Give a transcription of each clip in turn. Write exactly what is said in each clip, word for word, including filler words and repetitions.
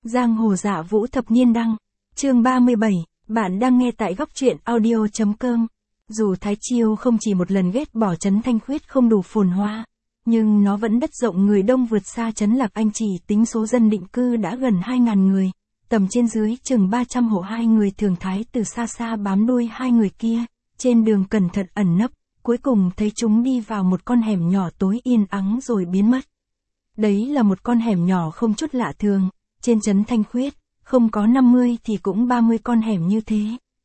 Giang hồ dạ vũ thập niên đăng, chương ba mươi bảy, bạn đang nghe tại góc truyện audio.com. Dù Thái Chiêu không chỉ một lần ghét bỏ trấn Thanh Khuyết không đủ phồn hoa, nhưng nó vẫn đất rộng người đông vượt xa trấn Lạc Anh, chỉ tính số dân định cư đã gần hai nghìn người, tầm trên dưới chừng ba trăm hộ. Hai người thường thái từ xa xa bám đuôi hai người kia, trên đường cẩn thận ẩn nấp, cuối cùng thấy chúng đi vào một con hẻm nhỏ tối yên ắng rồi biến mất. Đấy là một con hẻm nhỏ không chút lạ thường, trên trấn Thanh Khuyết, không có năm mươi thì cũng ba mươi con hẻm như thế.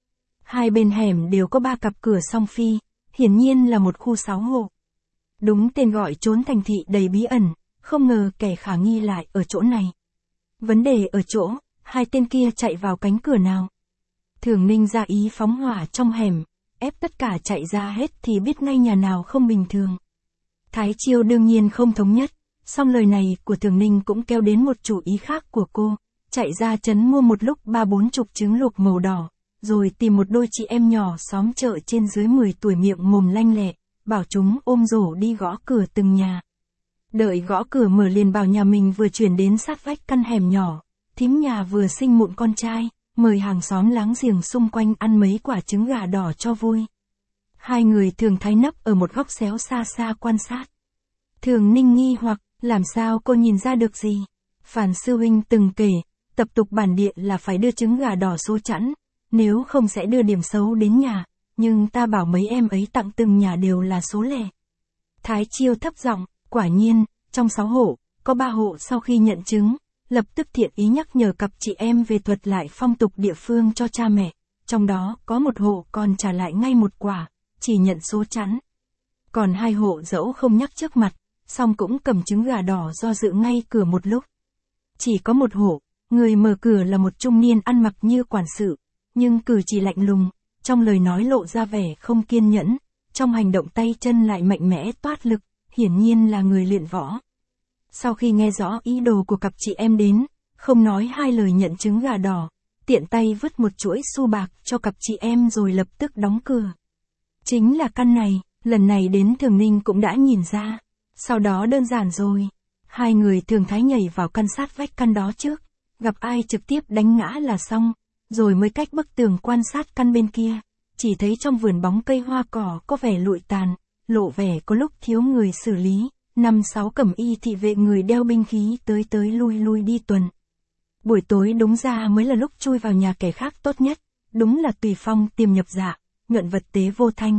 Hai bên hẻm đều có ba cặp cửa song phi, hiển nhiên là một khu sáu hộ. Đúng tên gọi trốn thành thị đầy bí ẩn, không ngờ kẻ khả nghi lại ở chỗ này. Vấn đề ở chỗ, hai tên kia chạy vào cánh cửa nào? Thường Ninh ra ý phóng hỏa trong hẻm, ép tất cả chạy ra hết thì biết ngay nhà nào không bình thường. Thái Chiêu đương nhiên không thống nhất, song lời này của Thường Ninh cũng kéo đến một chủ ý khác của cô, chạy ra trấn mua một lúc ba bốn chục trứng luộc màu đỏ, rồi tìm một đôi chị em nhỏ xóm chợ trên dưới mười tuổi miệng mồm lanh lẹ, bảo chúng ôm rổ đi gõ cửa từng nhà. Đợi gõ cửa mở liền bảo nhà mình vừa chuyển đến sát vách căn hẻm nhỏ, thím nhà vừa sinh mụn con trai, mời hàng xóm láng giềng xung quanh ăn mấy quả trứng gà đỏ cho vui. Hai người thường thái nấp ở một góc xéo xa xa quan sát. Thường Ninh nghi hoặc, làm sao cô nhìn ra được gì? Phàn sư huynh từng kể, tập tục bản địa là phải đưa trứng gà đỏ số chẵn, nếu không sẽ đưa điểm xấu đến nhà, nhưng ta bảo mấy em ấy tặng từng nhà đều là số lẻ. Thái Chiêu thấp giọng, quả nhiên, trong sáu hộ, có ba hộ sau khi nhận trứng, lập tức thiện ý nhắc nhở cặp chị em về thuật lại phong tục địa phương cho cha mẹ, trong đó có một hộ còn trả lại ngay một quả, chỉ nhận số chẵn. Còn hai hộ dẫu không nhắc trước mặt, song cũng cầm trứng gà đỏ do dự ngay cửa một lúc. Chỉ có một hộ, người mở cửa là một trung niên ăn mặc như quản sự, nhưng cử chỉ lạnh lùng, trong lời nói lộ ra vẻ không kiên nhẫn, trong hành động tay chân lại mạnh mẽ toát lực, hiển nhiên là người luyện võ. Sau khi nghe rõ ý đồ của cặp chị em đến, không nói hai lời nhận trứng gà đỏ, tiện tay vứt một chuỗi xu bạc cho cặp chị em rồi lập tức đóng cửa. Chính là căn này, lần này đến Thường Ninh cũng đã nhìn ra. Sau đó đơn giản rồi, hai người thường thái nhảy vào căn sát vách căn đó trước, gặp ai trực tiếp đánh ngã là xong, rồi mới cách bức tường quan sát căn bên kia, chỉ thấy trong vườn bóng cây hoa cỏ có vẻ lụi tàn, lộ vẻ có lúc thiếu người xử lý, năm sáu cẩm y thị vệ người đeo binh khí tới tới lui lui đi tuần. Buổi tối đúng ra mới là lúc chui vào nhà kẻ khác tốt nhất, đúng là tùy phong tiềm nhập dạ, nhuận vật tế vô thanh.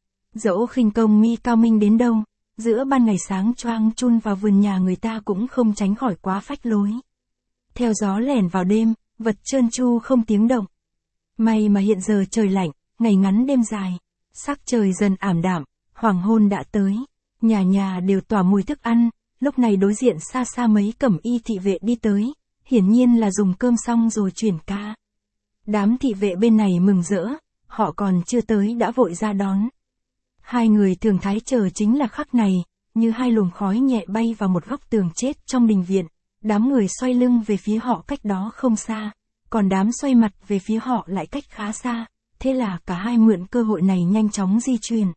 Dẫu khinh công mi cao minh đến đâu, giữa ban ngày sáng choang chun vào vườn nhà người ta cũng không tránh khỏi quá phách lối. Theo gió lẻn vào đêm, vật trơn tru không tiếng động. May mà hiện giờ trời lạnh, ngày ngắn đêm dài, sắc trời dần ảm đạm, hoàng hôn đã tới, nhà nhà đều tỏa mùi thức ăn, lúc này đối diện xa xa mấy cẩm y thị vệ đi tới, hiển nhiên là dùng cơm xong rồi chuyển ca. Đám thị vệ bên này mừng rỡ, họ còn chưa tới đã vội ra đón. Hai người thường thái chờ chính là khắc này, như hai luồng khói nhẹ bay vào một góc tường chết trong đình viện, đám người xoay lưng về phía họ cách đó không xa, còn đám xoay mặt về phía họ lại cách khá xa, thế là cả hai mượn cơ hội này nhanh chóng di chuyển.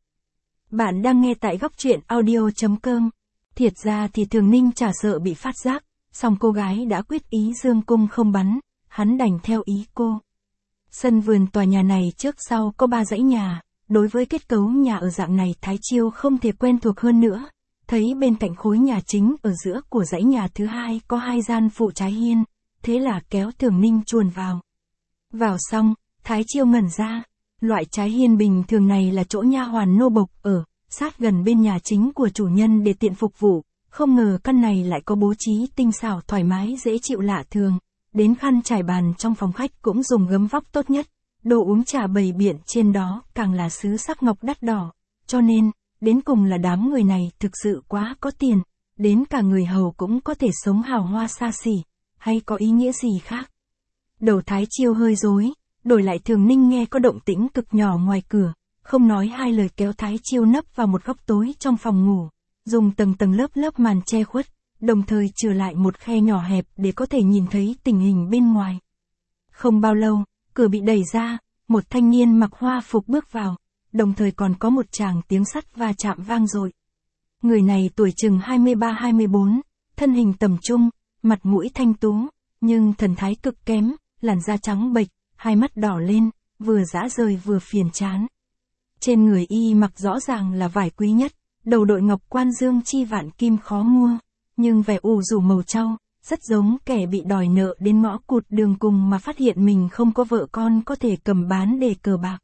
Bạn đang nghe tại góc truyện audio.com. Thiệt ra thì Thường Ninh chả sợ bị phát giác, song cô gái đã quyết ý dương cung không bắn, hắn đành theo ý cô. Sân vườn tòa nhà này trước sau có ba dãy nhà. Đối với kết cấu nhà ở dạng này Thái Chiêu không thể quen thuộc hơn nữa, thấy bên cạnh khối nhà chính ở giữa của dãy nhà thứ hai có hai gian phụ trái hiên, thế là kéo Thường Ninh chuồn vào. Vào xong, Thái Chiêu ngẩn ra, loại trái hiên bình thường này là chỗ nha hoàn nô bộc ở, sát gần bên nhà chính của chủ nhân để tiện phục vụ, không ngờ căn này lại có bố trí tinh xảo thoải mái dễ chịu lạ thường, đến khăn trải bàn trong phòng khách cũng dùng gấm vóc tốt nhất. Đồ uống trà bày biện trên đó càng là sứ sắc ngọc đắt đỏ, cho nên, đến cùng là đám người này thực sự quá có tiền, đến cả người hầu cũng có thể sống hào hoa xa xỉ, hay có ý nghĩa gì khác. Đầu Thái Chiêu hơi rối, đổi lại Thường Ninh nghe có động tĩnh cực nhỏ ngoài cửa, không nói hai lời kéo Thái Chiêu nấp vào một góc tối trong phòng ngủ, dùng tầng tầng lớp lớp màn che khuất, đồng thời trừ lại một khe nhỏ hẹp để có thể nhìn thấy tình hình bên ngoài. Không bao lâu, cửa bị đẩy ra, một thanh niên mặc hoa phục bước vào, đồng thời còn có một tràng tiếng sắt va chạm vang dội. Người này tuổi chừng hai mươi ba hai mươi bốn, thân hình tầm trung, mặt mũi thanh tú, nhưng thần thái cực kém, làn da trắng bệch, hai mắt đỏ lên, vừa dã rời vừa phiền chán. Trên người y mặc rõ ràng là vải quý nhất, đầu đội ngọc quan dương chi vạn kim khó mua, nhưng vẻ ủ rũ màu trau, rất giống kẻ bị đòi nợ đến ngõ cụt đường cùng mà phát hiện mình không có vợ con có thể cầm bán để cờ bạc.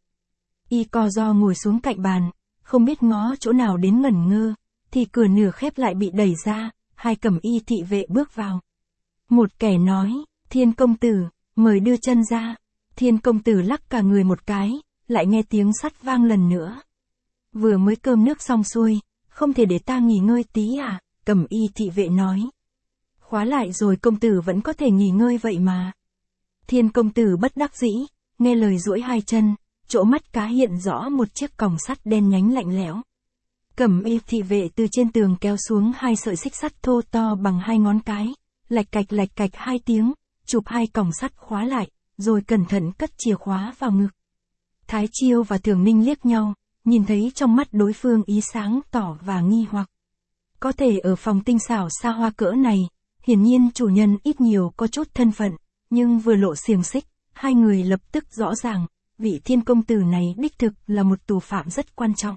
Y co ro ngồi xuống cạnh bàn, không biết ngó chỗ nào đến ngẩn ngơ, thì cửa nửa khép lại bị đẩy ra, hai cẩm y thị vệ bước vào. Một kẻ nói, Thiên công tử, mời đưa chân ra. Thiên công tử lắc cả người một cái, lại nghe tiếng sắt vang lần nữa. Vừa mới cơm nước xong xuôi, không thể để ta nghỉ ngơi tí à, cẩm y thị vệ nói. Khóa lại rồi công tử vẫn có thể nghỉ ngơi vậy mà. Thiên công tử bất đắc dĩ, nghe lời duỗi hai chân, chỗ mắt cá hiện rõ một chiếc còng sắt đen nhánh lạnh lẽo. Cẩm y thị vệ từ trên tường kéo xuống hai sợi xích sắt thô to bằng hai ngón cái, lạch cạch lạch cạch hai tiếng, chụp hai còng sắt khóa lại, rồi cẩn thận cất chìa khóa vào ngực. Thái Chiêu và Thường Ninh liếc nhau, nhìn thấy trong mắt đối phương ý sáng tỏ và nghi hoặc. Có thể ở phòng tinh xảo xa hoa cỡ này, hiển nhiên chủ nhân ít nhiều có chút thân phận, nhưng vừa lộ xiềng xích, hai người lập tức rõ ràng, vị Thiên công tử này đích thực là một tù phạm rất quan trọng.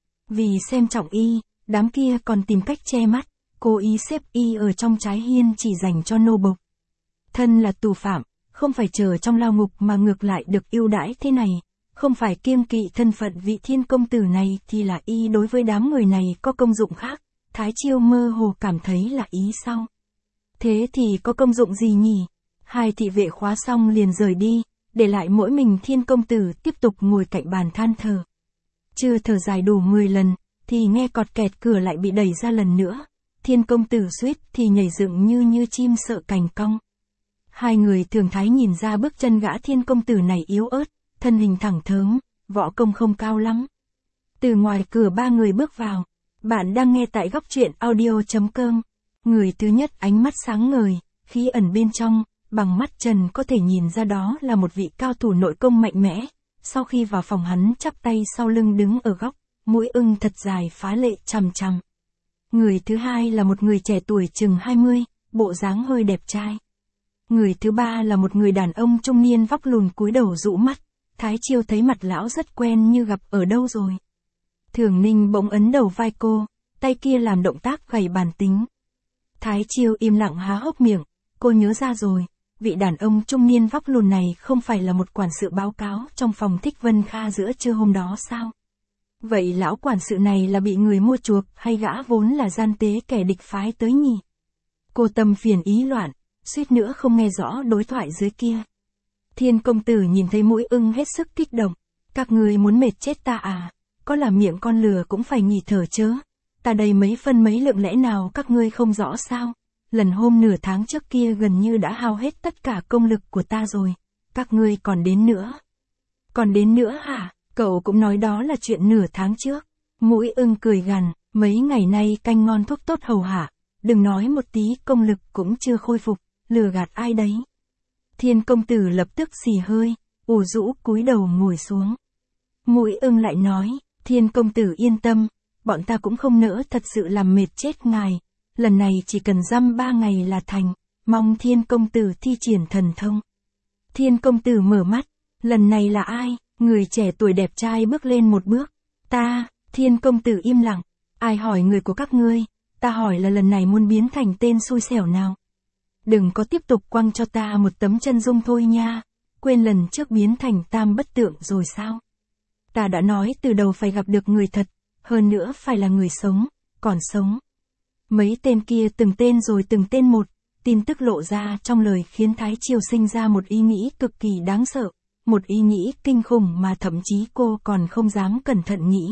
Vì xem trọng y, đám kia còn tìm cách che mắt, cố ý xếp y ở trong trái hiên chỉ dành cho nô bộc. Thân là tù phạm, không phải chờ trong lao ngục mà ngược lại được ưu đãi thế này, không phải kiêng kỵ thân phận vị Thiên công tử này thì là y đối với đám người này có công dụng khác. Thái Chiêu mơ hồ cảm thấy là ý sau. Thế thì có công dụng gì nhỉ? Hai thị vệ khóa xong liền rời đi, để lại mỗi mình Thiên công tử tiếp tục ngồi cạnh bàn than thở. Chưa thở dài đủ mười lần, thì nghe cọt kẹt cửa lại bị đẩy ra lần nữa. Thiên công tử suýt thì nhảy dựng như như chim sợ cành cong. Hai người thường thái nhìn ra bước chân gã Thiên công tử này yếu ớt, thân hình thẳng thớm, võ công không cao lắm. Từ ngoài cửa ba người bước vào. Bạn đang nghe tại góc truyện audio chấm com. Người thứ nhất ánh mắt sáng ngời, khí ẩn bên trong, bằng mắt trần có thể nhìn ra đó là một vị cao thủ nội công mạnh mẽ. Sau khi vào phòng hắn chắp tay sau lưng đứng ở góc, mũi ưng thật dài phá lệ chằm chằm. Người thứ hai là một người trẻ tuổi chừng hai mươi, bộ dáng hơi đẹp trai. Người thứ ba là một người đàn ông trung niên vóc lùn cúi đầu rũ mắt. Thái Chiêu thấy mặt lão rất quen như gặp ở đâu rồi. Thường Ninh bỗng ấn đầu vai cô, tay kia làm động tác gảy bàn tính. Thái Chiêu im lặng há hốc miệng, cô nhớ ra rồi, vị đàn ông trung niên vóc lùn này không phải là một quản sự báo cáo trong phòng Thích Vân Kha giữa trưa hôm đó sao? Vậy lão quản sự này là bị người mua chuộc hay gã vốn là gian tế kẻ địch phái tới nhỉ? Cô tâm phiền ý loạn, suýt nữa không nghe rõ đối thoại dưới kia. Thiên công tử nhìn thấy mũi ưng hết sức kích động. Các người muốn mệt chết ta à? Có là miệng con lừa cũng phải nghỉ thở chớ. Ta đây mấy phân mấy lượng lẽ nào các ngươi không rõ sao? Lần hôm nửa tháng trước kia gần như đã hao hết tất cả công lực của ta rồi. Các ngươi còn đến nữa. Còn đến nữa hả? Cậu cũng nói đó là chuyện nửa tháng trước. Mũi ưng cười gằn, mấy ngày nay canh ngon thuốc tốt hầu hạ. Đừng nói một tí công lực cũng chưa khôi phục, lừa gạt ai đấy. Thiên công tử lập tức xì hơi, ủ rũ cúi đầu ngồi xuống. Mũi ưng lại nói, Thiên công tử yên tâm, bọn ta cũng không nỡ thật sự làm mệt chết ngài, lần này chỉ cần dăm ba ngày là thành, mong Thiên công tử thi triển thần thông. Thiên công tử mở mắt, lần này là ai? Người trẻ tuổi đẹp trai bước lên một bước. Ta, Thiên công tử im lặng, ai hỏi người của các ngươi, ta hỏi là lần này muốn biến thành tên xui xẻo nào. Đừng có tiếp tục quăng cho ta một tấm chân dung thôi nha, quên lần trước biến thành tam bất tượng rồi sao? Ta đã nói từ đầu phải gặp được người thật, hơn nữa phải là người sống, còn sống. Mấy tên kia từng tên rồi từng tên một, tin tức lộ ra trong lời khiến Thái Chiêu sinh ra một ý nghĩ cực kỳ đáng sợ, một ý nghĩ kinh khủng mà thậm chí cô còn không dám cẩn thận nghĩ.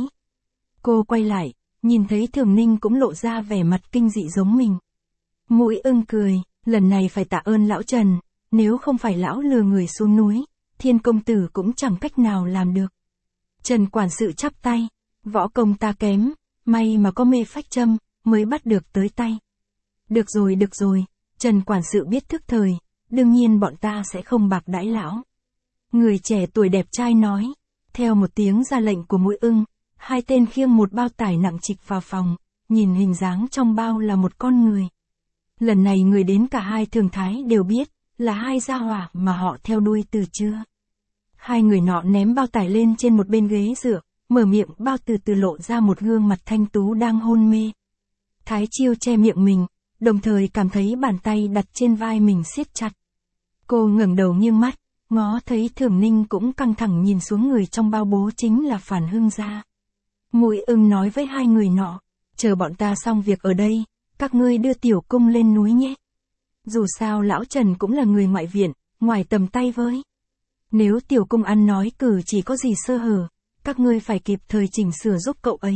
Cô quay lại, nhìn thấy Thường Ninh cũng lộ ra vẻ mặt kinh dị giống mình. Mũi ưng cười, lần này phải tạ ơn lão Trần, nếu không phải lão lừa người xuống núi, Thiên công tử cũng chẳng cách nào làm được. Trần quản sự chắp tay, võ công ta kém, may mà có mê phách châm, mới bắt được tới tay. Được rồi được rồi, Trần quản sự biết thức thời, đương nhiên bọn ta sẽ không bạc đãi lão. Người trẻ tuổi đẹp trai nói, theo một tiếng ra lệnh của mũi ưng, hai tên khiêng một bao tải nặng trịch vào phòng, nhìn hình dáng trong bao là một con người. Lần này người đến cả hai thường thái đều biết, là hai gia hỏa mà họ theo đuôi từ trưa. Hai người nọ ném bao tải lên trên một bên ghế dựa, mở miệng bao từ từ lộ ra một gương mặt thanh tú đang hôn mê. Thái Chiêu che miệng mình, đồng thời cảm thấy bàn tay đặt trên vai mình siết chặt. Cô ngẩng đầu nghiêng mắt, ngó thấy Thường Ninh cũng căng thẳng nhìn xuống người trong bao bố chính là Phản Hưng gia. Mũi Ưng nói với hai người nọ, chờ bọn ta xong việc ở đây, các ngươi đưa Tiểu Cung lên núi nhé. Dù sao lão Trần cũng là người ngoại viện, ngoài tầm tay với. Nếu Tiểu Cung ăn nói cử chỉ có gì sơ hở, các ngươi phải kịp thời chỉnh sửa giúp cậu ấy.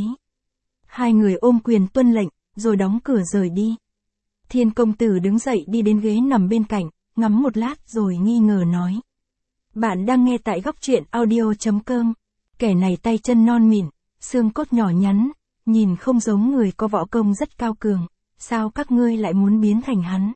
Hai người ôm quyền tuân lệnh, rồi đóng cửa rời đi. Thiên công tử đứng dậy đi đến ghế nằm bên cạnh, ngắm một lát rồi nghi ngờ nói. Bạn đang nghe tại góc truyện audio.com. Kẻ này tay chân non mịn, xương cốt nhỏ nhắn, nhìn không giống người có võ công rất cao cường, sao các ngươi lại muốn biến thành hắn?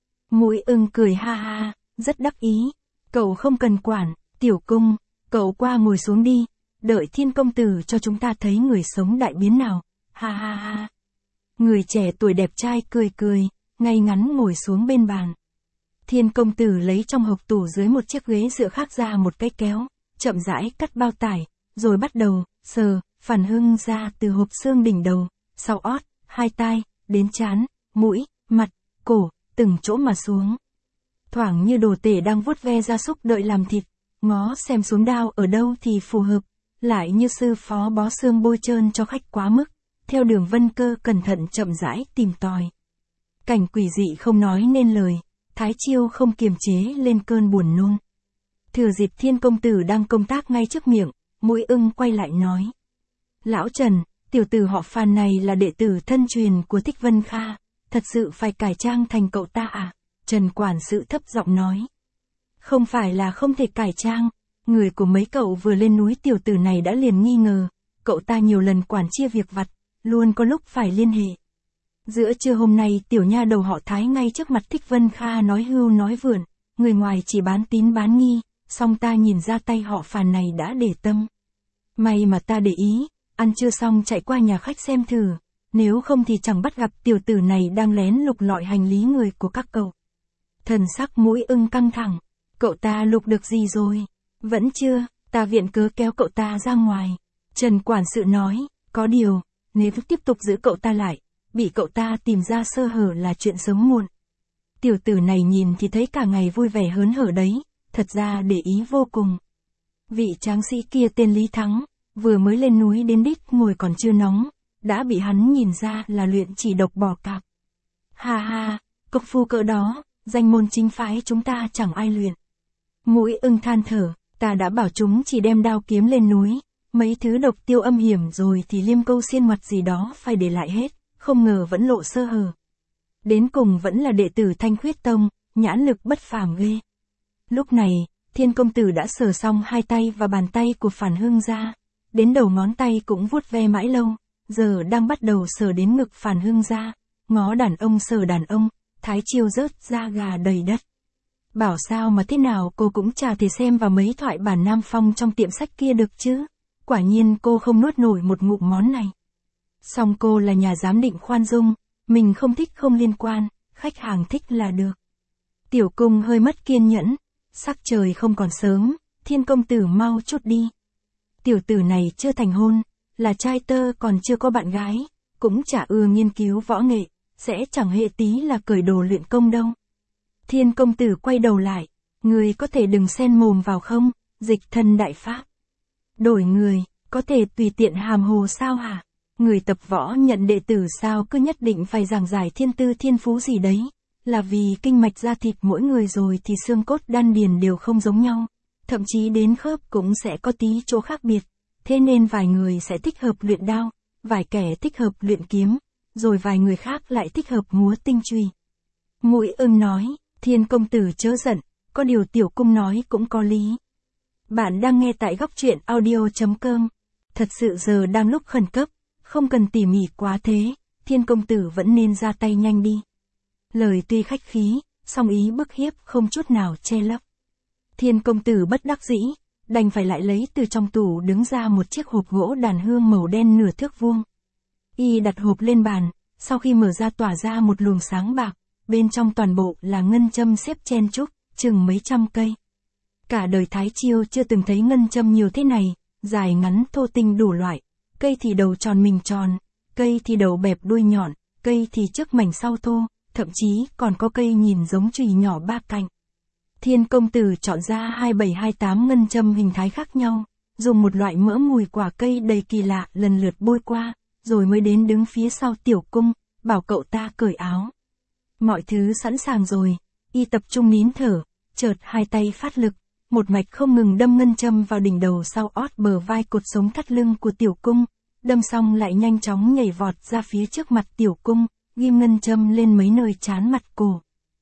Mũi Ưng cười ha ha, rất đắc ý. Cậu không cần quản, Tiểu Cung, cậu qua ngồi xuống đi, đợi Thiên công tử cho chúng ta thấy người sống đại biến nào. Ha ha ha. Người trẻ tuổi đẹp trai cười cười, ngay ngắn ngồi xuống bên bàn. Thiên công tử lấy trong hộc tủ dưới một chiếc ghế dựa khác ra một cái kéo, chậm rãi cắt bao tải, rồi bắt đầu sờ Phản Hưng ra từ hộp xương đỉnh đầu, sau ót, hai tai, đến trán, mũi, mặt, cổ, từng chỗ mà xuống. Thoảng như đồ tể đang vuốt ve gia súc đợi làm thịt, ngó xem xuống đao ở đâu thì phù hợp, lại như sư phó bó xương bôi trơn cho khách quá mức, theo đường vân cơ cẩn thận chậm rãi tìm tòi. Cảnh quỷ dị không nói nên lời, Thái Chiêu không kiềm chế lên cơn buồn nôn. Thừa dịp Thiên công tử đang công tác ngay trước miệng, Mũi Ưng quay lại nói. Lão Trần, tiểu tử họ Phan này là đệ tử thân truyền của Thích Vân Kha, thật sự phải cải trang thành cậu ta à? Trần quản sự thấp giọng nói. Không phải là không thể cải trang, người của mấy cậu vừa lên núi tiểu tử này đã liền nghi ngờ, cậu ta nhiều lần quản chia việc vặt, luôn có lúc phải liên hệ. Giữa trưa hôm nay tiểu nha đầu họ Thái ngay trước mặt Thích Vân Kha nói hưu nói vượn, người ngoài chỉ bán tín bán nghi, song ta nhìn ra tay họ Phàn này đã để tâm. May mà ta để ý, ăn chưa xong chạy qua nhà khách xem thử, nếu không thì chẳng bắt gặp tiểu tử này đang lén lục lọi hành lý người của các cậu. Thần sắc Mũi Ưng căng thẳng, cậu ta lục được gì rồi? Vẫn chưa, ta viện cớ kéo cậu ta ra ngoài. Trần quản sự nói, có điều, nếu tiếp tục giữ cậu ta lại, bị cậu ta tìm ra sơ hở là chuyện sớm muộn. Tiểu tử này nhìn thì thấy cả ngày vui vẻ hớn hở đấy, thật ra để ý vô cùng. Vị tráng sĩ kia tên Lý Thắng, vừa mới lên núi đến đít ngồi còn chưa nóng, đã bị hắn nhìn ra là luyện chỉ độc bò cạp. Ha ha, công phu cỡ đó, danh môn chính phái chúng ta chẳng ai luyện. Mũi Ưng than thở, ta đã bảo chúng chỉ đem đao kiếm lên núi, mấy thứ độc tiêu âm hiểm rồi thì liêm câu xiên mặt gì đó phải để lại hết, không ngờ vẫn lộ sơ hở. Đến cùng vẫn là đệ tử Thanh Khuyết Tông, nhãn lực bất phàm ghê. Lúc này, Thiên công tử đã sờ xong hai tay và bàn tay của Phản Hưng ra, đến đầu ngón tay cũng vuốt ve mãi lâu, giờ đang bắt đầu sờ đến ngực Phản Hưng ra, ngó đàn ông sờ đàn ông, Thái Chiêu rớt da gà đầy đất. Bảo sao mà thế nào cô cũng chả thể xem vào mấy thoại bản Nam Phong trong tiệm sách kia được chứ, quả nhiên cô không nuốt nổi một ngụm món này. Song cô là nhà giám định khoan dung, mình không thích không liên quan, khách hàng thích là được. Tiểu Cung hơi mất kiên nhẫn, sắc trời không còn sớm, Thiên công tử mau chút đi. Tiểu tử này chưa thành hôn, là trai tơ còn chưa có bạn gái, cũng chả ưa nghiên cứu võ nghệ, sẽ chẳng hệ tí là cởi đồ luyện công đâu. Thiên công tử quay đầu lại, người có thể đừng xen mồm vào không, dịch thân đại pháp. Đổi người, có thể tùy tiện hàm hồ sao hả? Người tập võ nhận đệ tử sao cứ nhất định phải giảng giải thiên tư thiên phú gì đấy, là vì kinh mạch da thịt mỗi người rồi thì xương cốt đan điền đều không giống nhau, thậm chí đến khớp cũng sẽ có tí chỗ khác biệt, thế nên vài người sẽ thích hợp luyện đao, vài kẻ thích hợp luyện kiếm, rồi vài người khác lại thích hợp múa tinh chùy. Mũi Ưng nói, Thiên công tử chớ giận, có điều Tiểu Cung nói cũng có lý. Bạn đang nghe tại góc truyện audio.com. Thật sự giờ đang lúc khẩn cấp, không cần tỉ mỉ quá thế, Thiên công tử vẫn nên ra tay nhanh đi. Lời tuy khách khí, song ý bức hiếp không chút nào che lấp. Thiên công tử bất đắc dĩ, đành phải lại lấy từ trong tủ đứng ra một chiếc hộp gỗ đàn hương màu đen nửa thước vuông. Y đặt hộp lên bàn, sau khi mở ra tỏa ra một luồng sáng bạc, bên trong toàn bộ là ngân châm xếp chen chúc, chừng mấy trăm cây. Cả đời Thái Chiêu chưa từng thấy ngân châm nhiều thế này, dài ngắn thô tinh đủ loại, cây thì đầu tròn mình tròn, cây thì đầu bẹp đuôi nhọn, cây thì trước mảnh sau thô, thậm chí còn có cây nhìn giống chùy nhỏ ba cạnh. Thiên công tử chọn ra hai bảy hai tám ngân châm hình thái khác nhau, dùng một loại mỡ mùi quả cây đầy kỳ lạ lần lượt bôi qua, rồi mới đến đứng phía sau Tiểu Cung, bảo cậu ta cởi áo. Mọi thứ sẵn sàng rồi, y tập trung nín thở, chợt hai tay phát lực, một mạch không ngừng đâm ngân châm vào đỉnh đầu sau ót bờ vai cột sống thắt lưng của Tiểu Cung, đâm xong lại nhanh chóng nhảy vọt ra phía trước mặt Tiểu Cung, ghim ngân châm lên mấy nơi trán mặt cổ.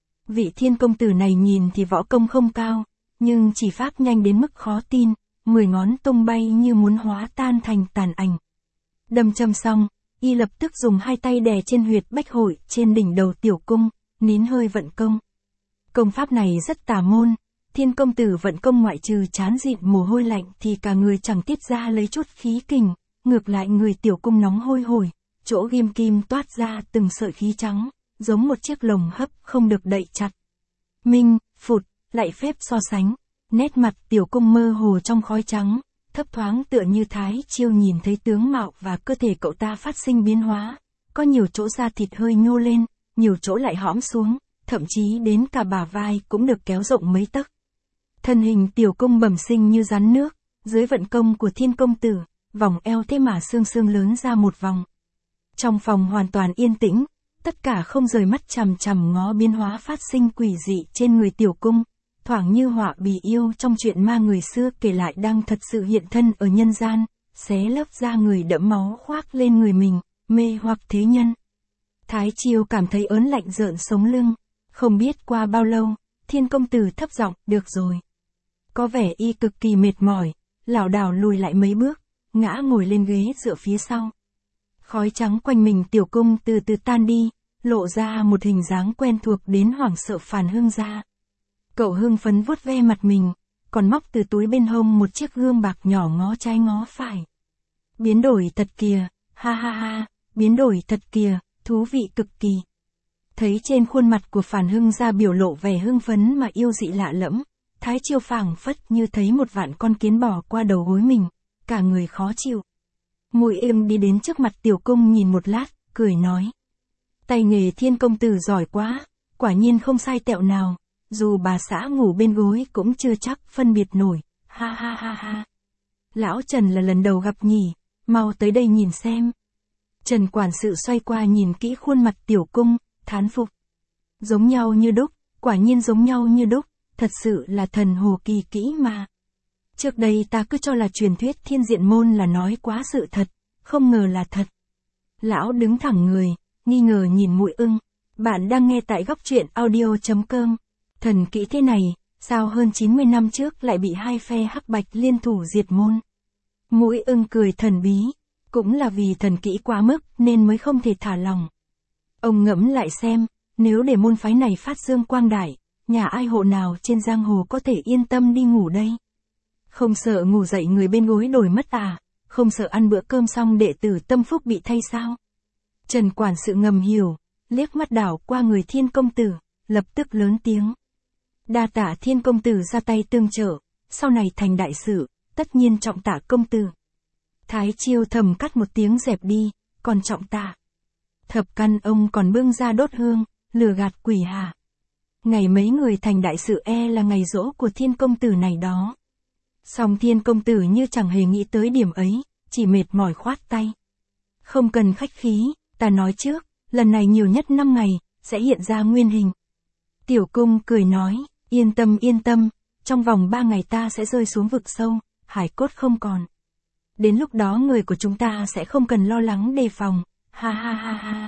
Vị thiên công tử này nhìn thì võ công không cao, nhưng chỉ pháp nhanh đến mức khó tin, mười ngón tung bay như muốn hóa tan thành tàn ảnh. Đâm châm xong, y lập tức dùng hai tay đè trên huyệt bách hội trên đỉnh đầu Tiểu Cung, nín hơi vận công. Công pháp này rất tà môn, thiên công tử vận công ngoại trừ chán dịn mồ hôi lạnh thì cả người chẳng tiết ra lấy chút khí kình, ngược lại người Tiểu Cung nóng hôi hổi, chỗ ghim kim toát ra từng sợi khí trắng, giống một chiếc lồng hấp không được đậy chặt. Minh, phụt, lại phép so sánh, nét mặt Tiểu Cung mơ hồ trong khói trắng, thấp thoáng tựa như Thái Chiêu nhìn thấy tướng mạo và cơ thể cậu ta phát sinh biến hóa, có nhiều chỗ da thịt hơi nhô lên, nhiều chỗ lại hõm xuống, thậm chí đến cả bả vai cũng được kéo rộng mấy tấc. Thân hình Tiểu Cung bẩm sinh như rắn nước, dưới vận công của thiên công tử, vòng eo thế mà xương xương lớn ra một vòng. Trong phòng hoàn toàn yên tĩnh, tất cả không rời mắt chằm chằm ngó biến hóa phát sinh quỷ dị trên người Tiểu Cung, thoảng như họa bì yêu trong chuyện ma người xưa kể lại đang thật sự hiện thân ở nhân gian, xé lớp da người đẫm máu khoác lên người mình, mê hoặc thế nhân. Thái Chiêu cảm thấy ớn lạnh rợn sống lưng, không biết qua bao lâu, thiên công tử thấp giọng, được rồi. Có vẻ y cực kỳ mệt mỏi, lảo đảo lùi lại mấy bước, ngã ngồi lên ghế dựa phía sau. Khói trắng quanh mình Tiểu Cung từ từ tan đi, lộ ra một hình dáng quen thuộc đến hoảng sợ Phàn Hưng ra. Cậu hưng phấn vuốt ve mặt mình, còn móc từ túi bên hông một chiếc gương bạc nhỏ ngó trái ngó phải. Biến đổi thật kìa, ha ha ha, biến đổi thật kìa, thú vị cực kỳ. Thấy trên khuôn mặt của Phàn Hưng ra biểu lộ vẻ hưng phấn mà yêu dị lạ lẫm, Thái Chiêu phảng phất như thấy một vạn con kiến bò qua đầu gối mình, cả người khó chịu. Mùi êm đi đến trước mặt Tiểu Cung nhìn một lát, cười nói. Tay nghề thiên công tử giỏi quá, quả nhiên không sai tẹo nào, dù bà xã ngủ bên gối cũng chưa chắc phân biệt nổi, ha ha ha ha. Lão Trần là lần đầu gặp nhỉ, mau tới đây nhìn xem. Trần quản sự xoay qua nhìn kỹ khuôn mặt Tiểu Cung, thán phục. Giống nhau như đúc, quả nhiên giống nhau như đúc, thật sự là thần hồ kỳ kỹ mà. Trước đây ta cứ cho là truyền thuyết thiên diện môn là nói quá sự thật, không ngờ là thật. Lão đứng thẳng người, nghi ngờ nhìn Mũi Ưng. Bạn đang nghe tại góc truyện audio chấm com. Thần kỹ thế này, sao hơn chín mươi năm trước lại bị hai phe hắc bạch liên thủ diệt môn? Mũi Ưng cười thần bí, cũng là vì thần kỹ quá mức nên mới không thể thả lòng. Ông ngẫm lại xem, nếu để môn phái này phát dương quang đại, nhà ai hộ nào trên giang hồ có thể yên tâm đi ngủ đây? Không sợ ngủ dậy người bên gối đổi mất à? Không sợ ăn bữa cơm xong đệ tử tâm phúc bị thay sao? Trần quản sự ngầm hiểu, liếc mắt đảo qua người thiên công tử, lập tức lớn tiếng. Đa tạ thiên công tử ra tay tương trợ, sau này thành đại sự, tất nhiên trọng tạ công tử. Thái Chiêu thầm cắt một tiếng dẹp đi, còn trọng tạ. Thập căn ông còn bưng ra đốt hương, lừa gạt quỷ hả? Ngày mấy người thành đại sự e là ngày giỗ của thiên công tử này đó. Song thiên công tử như chẳng hề nghĩ tới điểm ấy, chỉ mệt mỏi khoát tay. Không cần khách khí, ta nói trước, lần này nhiều nhất năm ngày, sẽ hiện ra nguyên hình. Tiểu Cung cười nói, yên tâm yên tâm, trong vòng ba ngày ta sẽ rơi xuống vực sâu, hải cốt không còn. Đến lúc đó người của chúng ta sẽ không cần lo lắng đề phòng, ha ha ha ha.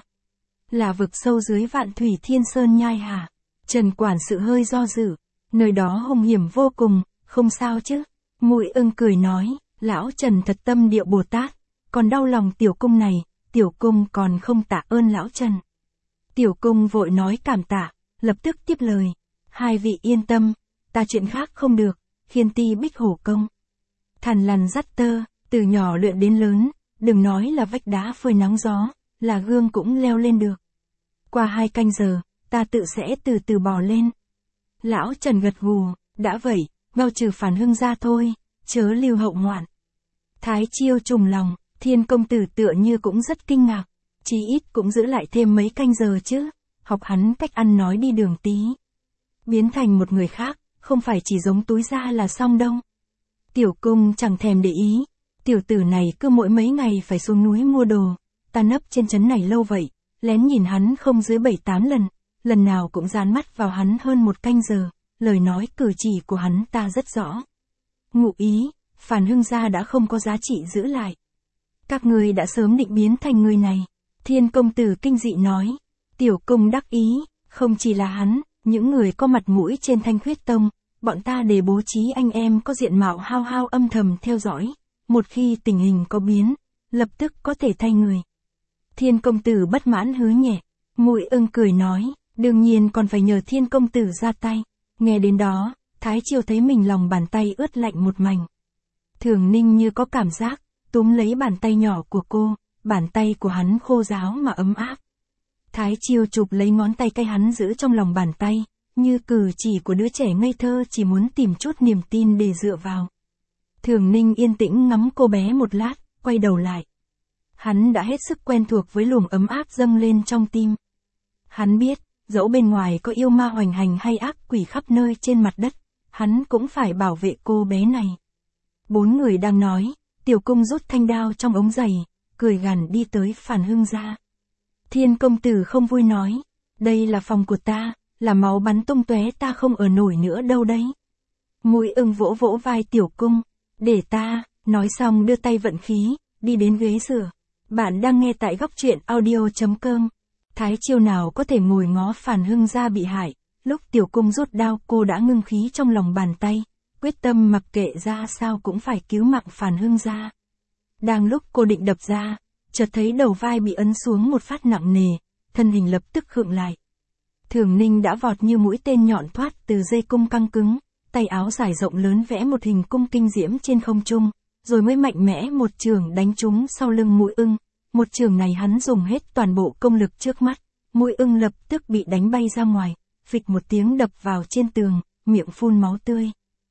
Là vực sâu dưới Vạn Thủy Thiên Sơn nhai hả? Trần quản sự hơi do dự, nơi đó hung hiểm vô cùng, không sao chứ. Mũi Ưng cười nói, lão Trần thật tâm địa Bồ Tát, còn đau lòng Tiểu Cung này, Tiểu Cung còn không tạ ơn lão Trần. Tiểu Cung vội nói cảm tạ, lập tức tiếp lời, hai vị yên tâm, ta chuyện khác không được, khiên ti bích hổ công. Thằn lằn dắt tơ, từ nhỏ luyện đến lớn, đừng nói là vách đá phơi nắng gió, là gương cũng leo lên được. Qua hai canh giờ, ta tự sẽ từ từ bò lên. Lão Trần gật gù, đã vậy, mau trừ Phản Hưng ra thôi, chớ lưu hậu ngoạn. Thái Chiêu trùng lòng, Thiên công tử tựa như cũng rất kinh ngạc, chí ít cũng giữ lại thêm mấy canh giờ chứ, học hắn cách ăn nói đi đường tí. Biến thành một người khác, không phải chỉ giống túi da là xong đâu. Tiểu Cung chẳng thèm để ý, tiểu tử này cứ mỗi mấy ngày phải xuống núi mua đồ, ta nấp trên trấn này lâu vậy, lén nhìn hắn không dưới bảy tám lần, lần nào cũng dán mắt vào hắn hơn một canh giờ, lời nói cử chỉ của hắn ta rất rõ. Ngụ ý, Phản Hưng gia đã không có giá trị giữ lại. Các ngươi đã sớm định biến thành người này. Thiên công tử kinh dị nói. Tiểu Cung đắc ý, không chỉ là hắn, những người có mặt mũi trên Thanh Khuyết Tông, bọn ta để bố trí anh em có diện mạo hao hao âm thầm theo dõi, một khi tình hình có biến, lập tức có thể thay người. Thiên công tử bất mãn hứ nhẹ, Muội Ưng cười nói, đương nhiên còn phải nhờ Thiên công tử ra tay. Nghe đến đó, Thái Chiêu thấy mình lòng bàn tay ướt lạnh một mảnh. Thường Ninh như có cảm giác, túm lấy bàn tay nhỏ của cô, bàn tay của hắn khô ráo mà ấm áp. Thái Chiêu chụp lấy ngón tay cây hắn giữ trong lòng bàn tay, như cử chỉ của đứa trẻ ngây thơ chỉ muốn tìm chút niềm tin để dựa vào. Thường Ninh yên tĩnh ngắm cô bé một lát, quay đầu lại. Hắn đã hết sức quen thuộc với luồng ấm áp dâng lên trong tim. Hắn biết, dẫu bên ngoài có yêu ma hoành hành hay ác quỷ khắp nơi trên mặt đất, hắn cũng phải bảo vệ cô bé này. Bốn người đang nói, Tiểu Cung rút thanh đao trong ống giày, cười gằn đi tới Phản Hưng gia. Thiên công tử không vui nói, đây là phòng của ta, là máu bắn tung tóe ta không ở nổi nữa đâu đấy. Muội Ưng vỗ vỗ vai Tiểu Cung, để ta, nói xong đưa tay vận khí, đi đến ghế rửa. Bạn đang nghe tại góc truyện audio chấm com. Thái Chiêu nào có thể ngồi ngó Phản Hưng gia bị hại, lúc Tiểu Cung rút đao cô đã ngưng khí trong lòng bàn tay, quyết tâm mặc kệ ra sao cũng phải cứu mạng Phản Hưng gia. Đang lúc cô định đập ra, chợt thấy đầu vai bị ấn xuống một phát nặng nề, thân hình lập tức khựng lại. Thường Ninh đã vọt như mũi tên nhọn thoát từ dây cung căng cứng, tay áo dài rộng lớn vẽ một hình cung kinh diễm trên không trung, rồi mới mạnh mẽ một chưởng đánh trúng sau lưng Muội Ưng. Một chưởng này hắn dùng hết toàn bộ công lực trước mắt, Muội Ưng lập tức bị đánh bay ra ngoài, phịch một tiếng đập vào trên tường, miệng phun máu tươi.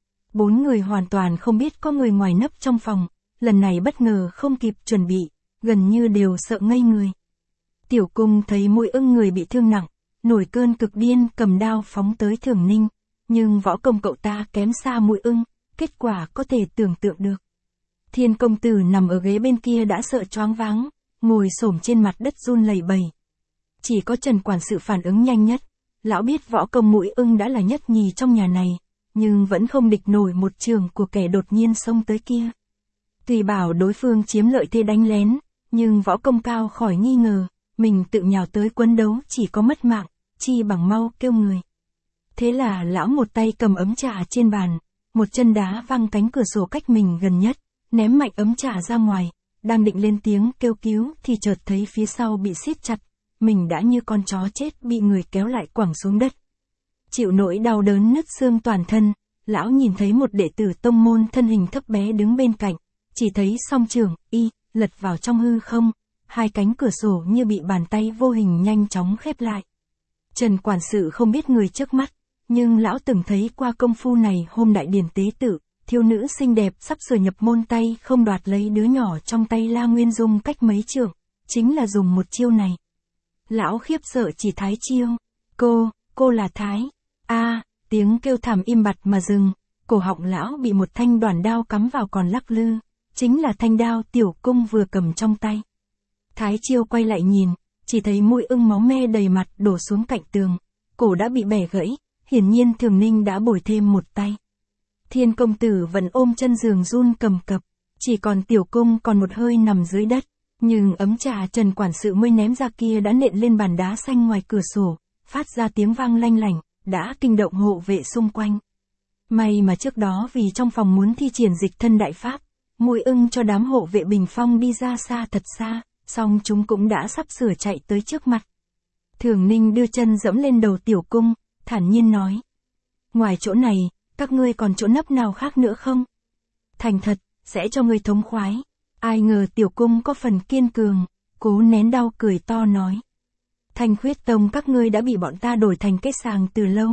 Bốn người hoàn toàn không biết có người ngoài nấp trong phòng, lần này bất ngờ không kịp chuẩn bị, gần như đều sợ ngây người. Tiểu Cung thấy Muội Ưng người bị thương nặng, nổi cơn cực điên cầm đao phóng tới Thường Ninh, nhưng võ công cậu ta kém xa Muội Ưng, kết quả có thể tưởng tượng được. Thiên công tử nằm ở ghế bên kia đã sợ choáng váng, ngồi xổm trên mặt đất run lẩy bẩy. Chỉ có Trần quản sự phản ứng nhanh nhất, lão biết võ công Muội Ưng đã là nhất nhì trong nhà này, nhưng vẫn không địch nổi một trường của kẻ đột nhiên xông tới kia. Tùy bảo đối phương chiếm lợi thế đánh lén, nhưng võ công cao khỏi nghi ngờ, mình tự nhào tới quấn đấu chỉ có mất mạng, chi bằng mau kêu người. Thế là lão một tay cầm ấm trà trên bàn, một chân đá văng cánh cửa sổ cách mình gần nhất, ném mạnh ấm trà ra ngoài, đang định lên tiếng kêu cứu thì chợt thấy phía sau bị siết chặt, mình đã như con chó chết bị người kéo lại quẳng xuống đất. Chịu nỗi đau đớn nứt xương toàn thân, lão nhìn thấy một đệ tử tông môn thân hình thấp bé đứng bên cạnh, chỉ thấy song trưởng, y, lật vào trong hư không, hai cánh cửa sổ như bị bàn tay vô hình nhanh chóng khép lại. Trần quản sự không biết người trước mắt, nhưng lão từng thấy qua công phu này hôm đại điển tế tự, thiếu nữ xinh đẹp sắp sửa nhập môn tay không đoạt lấy đứa nhỏ trong tay La Nguyên Dung cách mấy trượng, chính là dùng một chiêu này. Lão khiếp sợ chỉ Thái Chiêu, cô, cô là Thái, a tiếng kêu thảm im bặt mà dừng, cổ họng lão bị một thanh đoản đao cắm vào còn lắc lư, chính là thanh đao Tiểu Cung vừa cầm trong tay. Thái Chiêu quay lại nhìn, chỉ thấy Muội Ưng máu me đầy mặt đổ xuống cạnh tường, cổ đã bị bẻ gãy, hiển nhiên Thường Ninh đã bồi thêm một tay. Thiên công tử vẫn ôm chân giường run cầm cập, chỉ còn Tiểu Cung còn một hơi nằm dưới đất, nhưng ấm trà Trần quản sự mới ném ra kia đã nện lên bàn đá xanh ngoài cửa sổ, phát ra tiếng vang lanh lảnh, đã kinh động hộ vệ xung quanh. May mà trước đó vì trong phòng muốn thi triển dịch thân đại pháp, Muội Ưng cho đám hộ vệ bình phong đi ra xa thật xa, song chúng cũng đã sắp sửa chạy tới trước mặt. Thường Ninh đưa chân dẫm lên đầu Tiểu Cung, thản nhiên nói. Ngoài chỗ này, các ngươi còn chỗ nấp nào khác nữa không? Thành thật, sẽ cho ngươi thống khoái. Ai ngờ Tiểu Cung có phần kiên cường, cố nén đau cười to nói. Thanh Khuyết Tông các ngươi đã bị bọn ta đổi thành cái sàng từ lâu.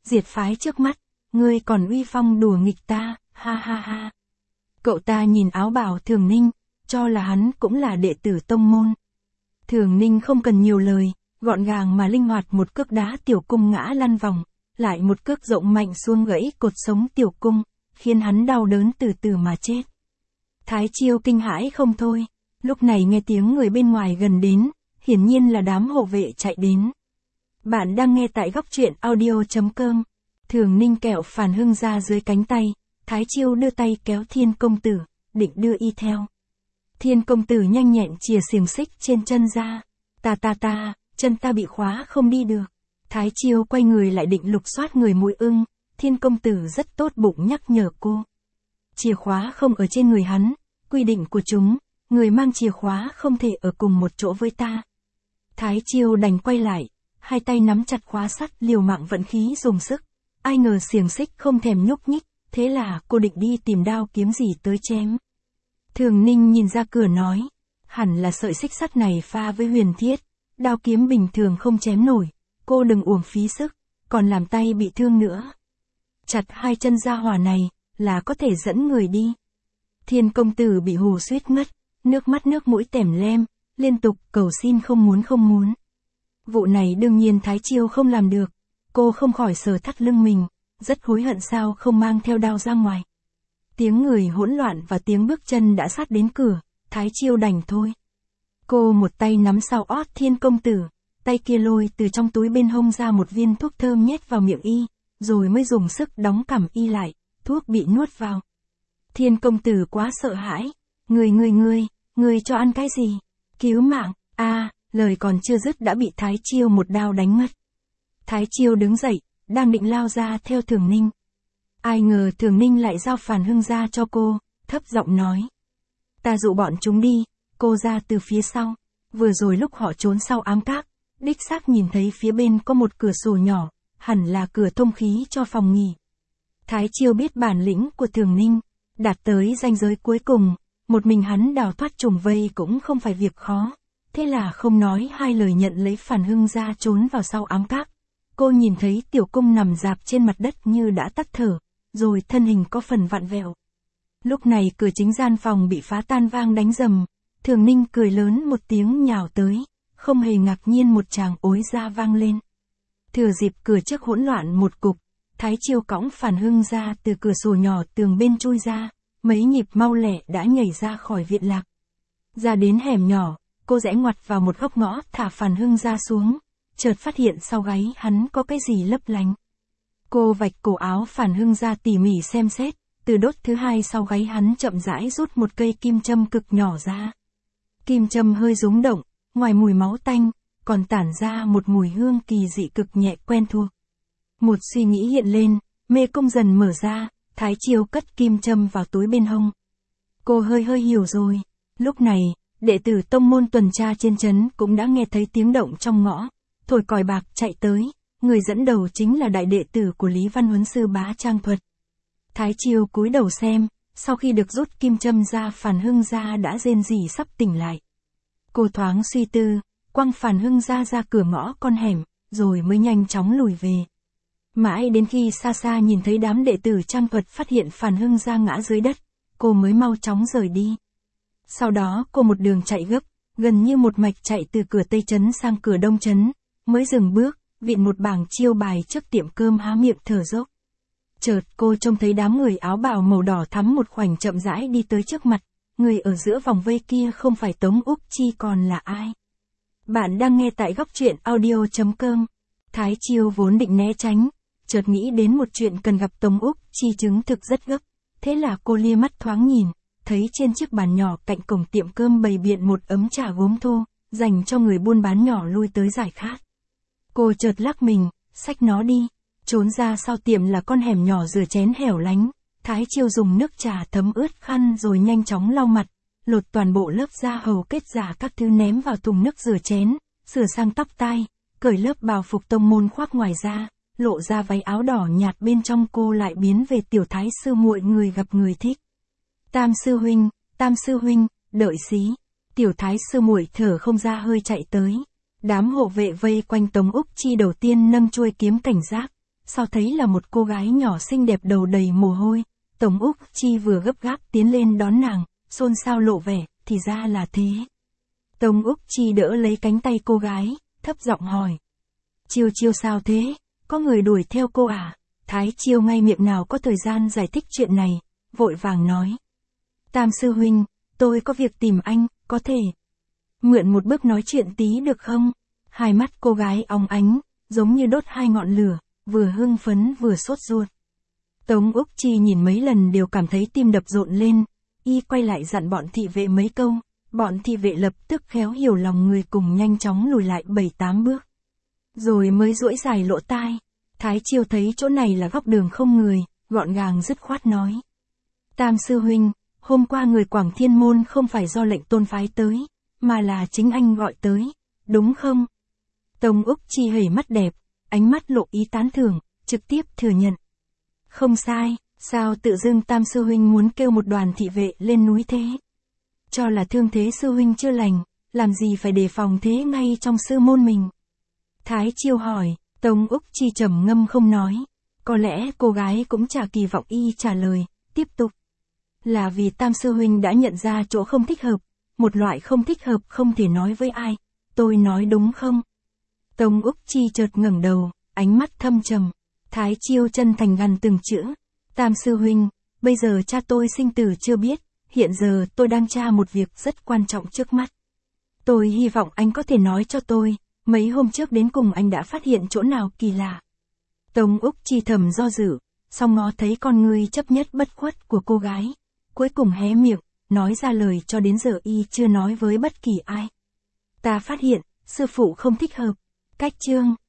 diệt phái trước mắt, ngươi còn uy phong đùa nghịch ta, ha ha ha. Cậu ta nhìn áo bào Thường Ninh, cho là hắn cũng là đệ tử tông môn. Thường Ninh không cần nhiều lời, gọn gàng mà linh hoạt một cước đá Tiểu Cung ngã lăn vòng, lại một cước rộng mạnh xuống gãy cột sống Tiểu Cung, khiến hắn đau đớn từ từ mà chết. Thái Chiêu kinh hãi không thôi, lúc này nghe tiếng người bên ngoài gần đến, hiển nhiên là đám hộ vệ chạy đến. Bạn đang nghe tại góc truyện audio chấm com. Thường Ninh kẹo Phàn Hưng ra dưới cánh tay, Thái Chiêu đưa tay kéo Thiên Công Tử, định đưa y theo. Thiên Công Tử nhanh nhẹn chìa xiềng xích trên chân ra. Ta ta ta, chân ta bị khóa không đi được. Thái Chiêu quay người lại định lục soát người Mùi Ưng, Thiên Công Tử rất tốt bụng nhắc nhở cô. Chìa khóa không ở trên người hắn, quy định của chúng, người mang chìa khóa không thể ở cùng một chỗ với ta. Thái Chiêu đành quay lại, hai tay nắm chặt khóa sắt liều mạng vận khí dùng sức. Ai ngờ xiềng xích không thèm nhúc nhích, thế là cô định đi tìm đao kiếm gì tới chém. Thường Ninh nhìn ra cửa nói, hẳn là sợi xích sắt này pha với huyền thiết, đao kiếm bình thường không chém nổi, cô đừng uổng phí sức, còn làm tay bị thương nữa. Chặt hai chân ra hỏa này, là có thể dẫn người đi. Thiên Công Tử bị hù suýt ngất, nước mắt nước mũi tèm lem, liên tục cầu xin không muốn không muốn. Vụ này đương nhiên Thái Chiêu không làm được, cô không khỏi sờ thắt lưng mình, rất hối hận sao không mang theo đao ra ngoài. Tiếng người hỗn loạn và tiếng bước chân đã sát đến cửa, Thái Chiêu đành thôi. Cô một tay nắm sau ót Thiên Công Tử, tay kia lôi từ trong túi bên hông ra một viên thuốc thơm nhét vào miệng y, rồi mới dùng sức đóng cằm y lại, thuốc bị nuốt vào. Thiên Công Tử quá sợ hãi, người người người, người cho ăn cái gì? Cứu mạng, a à, lời còn chưa dứt đã bị Thái Chiêu một đao đánh ngất. Thái Chiêu đứng dậy, đang định lao ra theo Thường Ninh. Ai ngờ Thường Ninh lại giao Phàn Hưng ra cho cô, thấp giọng nói. Ta dụ bọn chúng đi, cô ra từ phía sau. Vừa rồi lúc họ trốn sau ám các, đích xác nhìn thấy phía bên có một cửa sổ nhỏ, hẳn là cửa thông khí cho phòng nghỉ. Thái Chiêu biết bản lĩnh của Thường Ninh, đạt tới ranh giới cuối cùng, một mình hắn đào thoát trùng vây cũng không phải việc khó. Thế là không nói hai lời nhận lấy Phàn Hưng ra trốn vào sau ám các. Cô nhìn thấy Tiểu Cung nằm rạp trên mặt đất như đã tắt thở, rồi thân hình có phần vặn vẹo. Lúc này cửa chính gian phòng bị phá tan vang đánh rầm, Thường Ninh cười lớn một tiếng nhào tới, không hề ngạc nhiên một tràng ối ra vang lên. Thừa dịp cửa trước hỗn loạn một cục, Thái Chiêu cõng Phàn Hưng ra từ cửa sổ nhỏ tường bên chui ra, mấy nhịp mau lẹ đã nhảy ra khỏi viện lạc. Ra đến hẻm nhỏ, cô rẽ ngoặt vào một góc ngõ thả Phàn Hưng ra xuống, chợt phát hiện sau gáy hắn có cái gì lấp lánh. Cô vạch cổ áo Phàn Hưng ra tỉ mỉ xem xét, từ đốt thứ hai sau gáy hắn chậm rãi rút một cây kim châm cực nhỏ ra. Kim châm hơi rúng động, ngoài mùi máu tanh, còn tản ra một mùi hương kỳ dị cực nhẹ quen thuộc. Một suy nghĩ hiện lên, mê cung dần mở ra, Thái Chiêu cất kim châm vào túi bên hông. Cô hơi hơi hiểu rồi, lúc này, đệ tử tông môn tuần tra trên trấn cũng đã nghe thấy tiếng động trong ngõ, thổi còi bạc chạy tới, người dẫn đầu chính là đại đệ tử của Lý Văn Huấn sư Bá Trang Thuật. Thái Chiêu cúi đầu xem, sau khi được rút kim châm ra Phàn Hưng ra đã rên rỉ sắp tỉnh lại. Cô thoáng suy tư, quăng Phàn Hưng ra ra cửa ngõ con hẻm, rồi mới nhanh chóng lùi về. Mãi đến khi xa xa nhìn thấy đám đệ tử Trang Thuật phát hiện Phàn Hưng ra ngã dưới đất, cô mới mau chóng rời đi. Sau đó cô một đường chạy gấp, gần như một mạch chạy từ cửa Tây Trấn sang cửa Đông Trấn, mới dừng bước, vịn một bảng chiêu bài trước tiệm cơm há miệng thở dốc. Chợt cô trông thấy đám người áo bào màu đỏ thắm một khoảnh chậm rãi đi tới trước mặt, người ở giữa vòng vây kia không phải Tống Úc Chi còn là ai. Bạn đang nghe tại góc truyện audio chấm com. Thái Chiêu vốn định né tránh, chợt nghĩ đến một chuyện cần gặp Tống Úc Chi chứng thực rất gấp, thế là cô lia mắt thoáng nhìn, thấy trên chiếc bàn nhỏ cạnh cổng tiệm cơm bày biện một ấm trà gốm thô, dành cho người buôn bán nhỏ lui tới giải khát. Cô chợt lắc mình, xách nó đi, trốn ra sau tiệm là con hẻm nhỏ rửa chén hẻo lánh. Thái Chiêu dùng nước trà thấm ướt khăn rồi nhanh chóng lau mặt, lột toàn bộ lớp da hầu kết giả các thứ ném vào thùng nước rửa chén, sửa sang tóc tai, cởi lớp bào phục tông môn khoác ngoài ra, lộ ra váy áo đỏ nhạt bên trong cô lại biến về tiểu thái sư muội người gặp người thích. Tam sư huynh, tam sư huynh, đợi xí. Tiểu thái sư muội thở không ra hơi chạy tới. Đám hộ vệ vây quanh Tống Úc Chi đầu tiên nâng chuôi kiếm cảnh giác, sao thấy là một cô gái nhỏ xinh đẹp đầu đầy mồ hôi. Tống Úc Chi vừa gấp gáp tiến lên đón nàng, xôn xao lộ vẻ, thì ra là thế. Tống Úc Chi đỡ lấy cánh tay cô gái, thấp giọng hỏi. Chiêu Chiêu sao thế, có người đuổi theo cô à? Thái Chiêu ngay miệng nào có thời gian giải thích chuyện này, vội vàng nói. Tam sư huynh, tôi có việc tìm anh, có thể mượn một bước nói chuyện tí được không? Hai mắt cô gái óng ánh, giống như đốt hai ngọn lửa, vừa hưng phấn vừa sốt ruột. Tống Úc Chi nhìn mấy lần đều cảm thấy tim đập rộn lên, y quay lại dặn bọn thị vệ mấy câu, bọn thị vệ lập tức khéo hiểu lòng người cùng nhanh chóng lùi lại bảy tám bước. Rồi mới duỗi dài lỗ tai. Thái Chiêu thấy chỗ này là góc đường không người, gọn gàng dứt khoát nói. Tam sư huynh, hôm qua người Quảng Thiên Môn không phải do lệnh tôn phái tới, mà là chính anh gọi tới, đúng không? Tống Úc Chi hẩy mắt đẹp, ánh mắt lộ ý tán thưởng, trực tiếp thừa nhận. Không sai, sao tự dưng Tam sư huynh muốn kêu một đoàn thị vệ lên núi thế? Cho là thương thế sư huynh chưa lành, làm gì phải đề phòng thế ngay trong sư môn mình? Thái Chiêu hỏi, Tống Úc Chi trầm ngâm không nói. Có lẽ cô gái cũng chả kỳ vọng y trả lời, tiếp tục. Là vì Tam sư huynh đã nhận ra chỗ không thích hợp, một loại không thích hợp không thể nói với ai. Tôi nói đúng không? Tống Úc Chi chợt ngẩng đầu, ánh mắt thâm trầm. Thái Chiêu chân thành gằn từng chữ. Tam sư huynh, bây giờ cha tôi sinh tử chưa biết, hiện giờ tôi đang tra một việc rất quan trọng trước mắt. Tôi hy vọng anh có thể nói cho tôi, mấy hôm trước đến cùng anh đã phát hiện chỗ nào kỳ lạ. Tống Úc Chi thầm do dự, song ngó thấy con ngươi chấp nhất bất khuất của cô gái, cuối cùng hé miệng, nói ra lời cho đến giờ y chưa nói với bất kỳ ai. Ta phát hiện, sư phụ không thích hợp. Cách chương